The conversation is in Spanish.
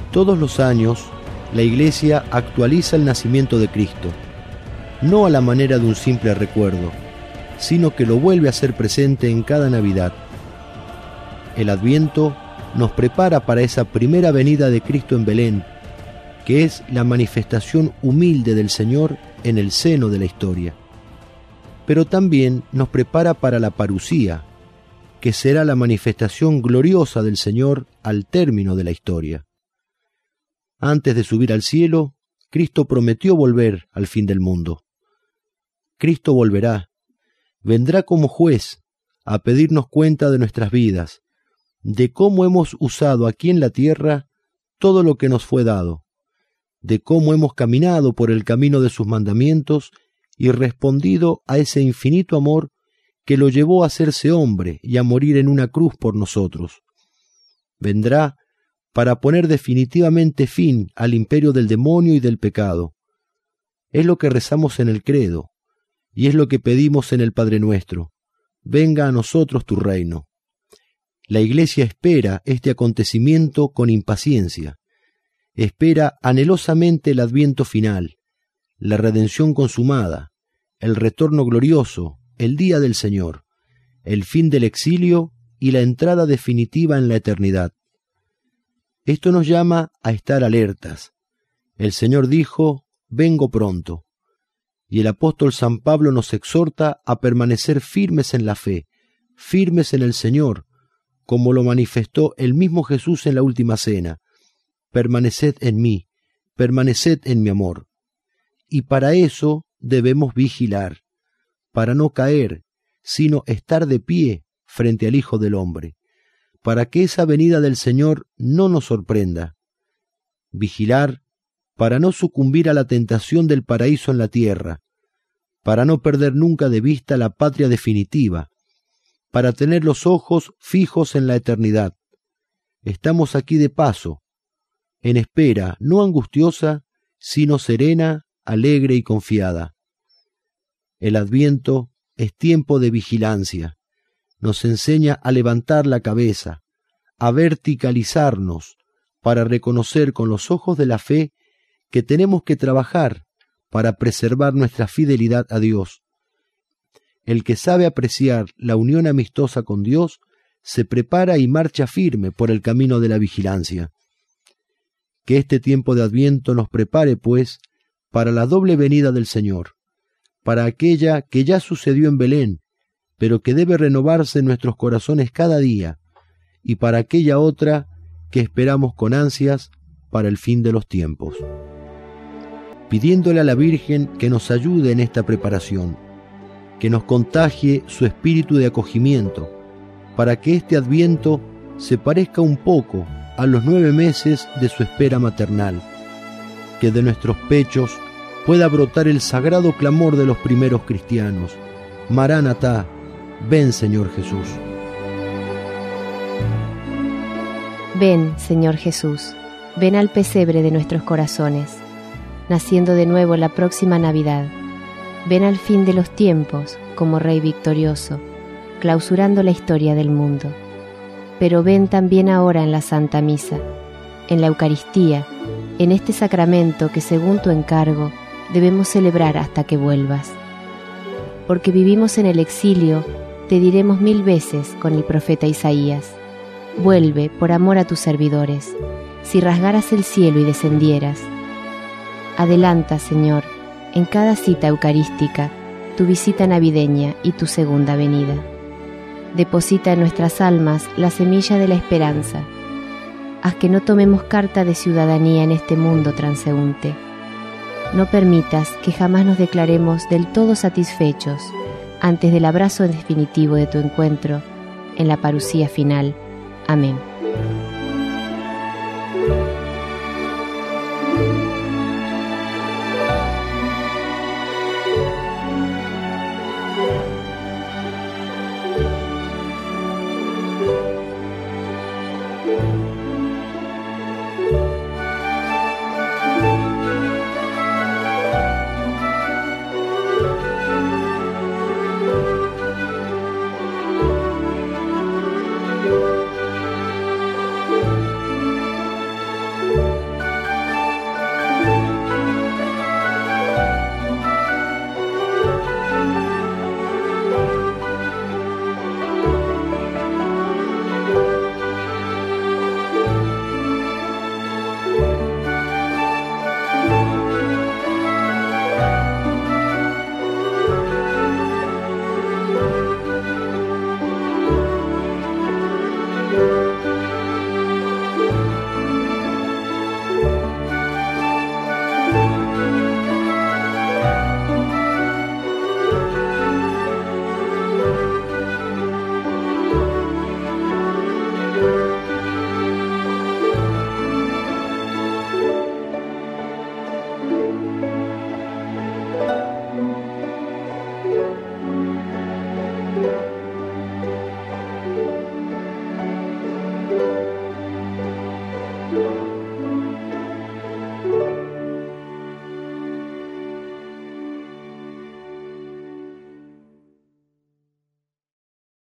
Todos los años, la Iglesia actualiza el nacimiento de Cristo, no a la manera de un simple recuerdo, sino que lo vuelve a ser presente en cada Navidad. El Adviento nos prepara para esa primera venida de Cristo en Belén, que es la manifestación humilde del Señor en el seno de la historia. Pero también nos prepara para la parusía, que será la manifestación gloriosa del Señor al término de la historia. Antes de subir al cielo, Cristo prometió volver al fin del mundo. Cristo volverá, vendrá como juez a pedirnos cuenta de nuestras vidas, de cómo hemos usado aquí en la tierra todo lo que nos fue dado, de cómo hemos caminado por el camino de sus mandamientos y respondido a ese infinito amor que lo llevó a hacerse hombre y a morir en una cruz por nosotros. Vendrá para poner definitivamente fin al imperio del demonio y del pecado. Es lo que rezamos en el credo, y es lo que pedimos en el Padre Nuestro: venga a nosotros tu reino. La Iglesia espera este acontecimiento con impaciencia, espera anhelosamente el Adviento final, la redención consumada, el retorno glorioso, el día del Señor, el fin del exilio y la entrada definitiva en la eternidad. Esto nos llama a estar alertas. El Señor dijo: vengo pronto. Y el apóstol San Pablo nos exhorta a permanecer firmes en la fe, firmes en el Señor, como lo manifestó el mismo Jesús en la última cena: permaneced en mí, permaneced en mi amor. Y para eso debemos vigilar, para no caer, sino estar de pie frente al Hijo del Hombre, para que esa venida del Señor no nos sorprenda. Vigilar para no sucumbir a la tentación del paraíso en la tierra, para no perder nunca de vista la patria definitiva, para tener los ojos fijos en la eternidad. Estamos aquí de paso, en espera no angustiosa, sino serena, alegre y confiada. El Adviento es tiempo de vigilancia. Nos enseña a levantar la cabeza, a verticalizarnos, para reconocer con los ojos de la fe que tenemos que trabajar para preservar nuestra fidelidad a Dios. El que sabe apreciar la unión amistosa con Dios se prepara y marcha firme por el camino de la vigilancia. Que este tiempo de Adviento nos prepare, pues, para la doble venida del Señor, para aquella que ya sucedió en Belén, pero que debe renovarse en nuestros corazones cada día, y para aquella otra que esperamos con ansias para el fin de los tiempos. Pidiéndole a la Virgen que nos ayude en esta preparación, que nos contagie su espíritu de acogimiento, para que este Adviento se parezca un poco a los 9 meses de su espera maternal, que de nuestros pechos pueda brotar el sagrado clamor de los primeros cristianos: Maránatá, ven Señor Jesús. Ven, Señor Jesús, ven al pesebre de nuestros corazones, naciendo de nuevo la próxima Navidad. Ven al fin de los tiempos como Rey victorioso, clausurando la historia del mundo. Pero ven también ahora en la Santa Misa, en la Eucaristía, en este sacramento que según tu encargo debemos celebrar hasta que vuelvas. Porque vivimos en el exilio, te diremos 1000 veces con el profeta Isaías: vuelve por amor a tus servidores, si rasgaras el cielo y descendieras. Adelanta, Señor, en cada cita eucarística, tu visita navideña y tu segunda venida. Deposita en nuestras almas la semilla de la esperanza. Haz que no tomemos carta de ciudadanía en este mundo transeúnte. No permitas que jamás nos declaremos del todo satisfechos antes del abrazo definitivo de tu encuentro en la parusía final. Amén.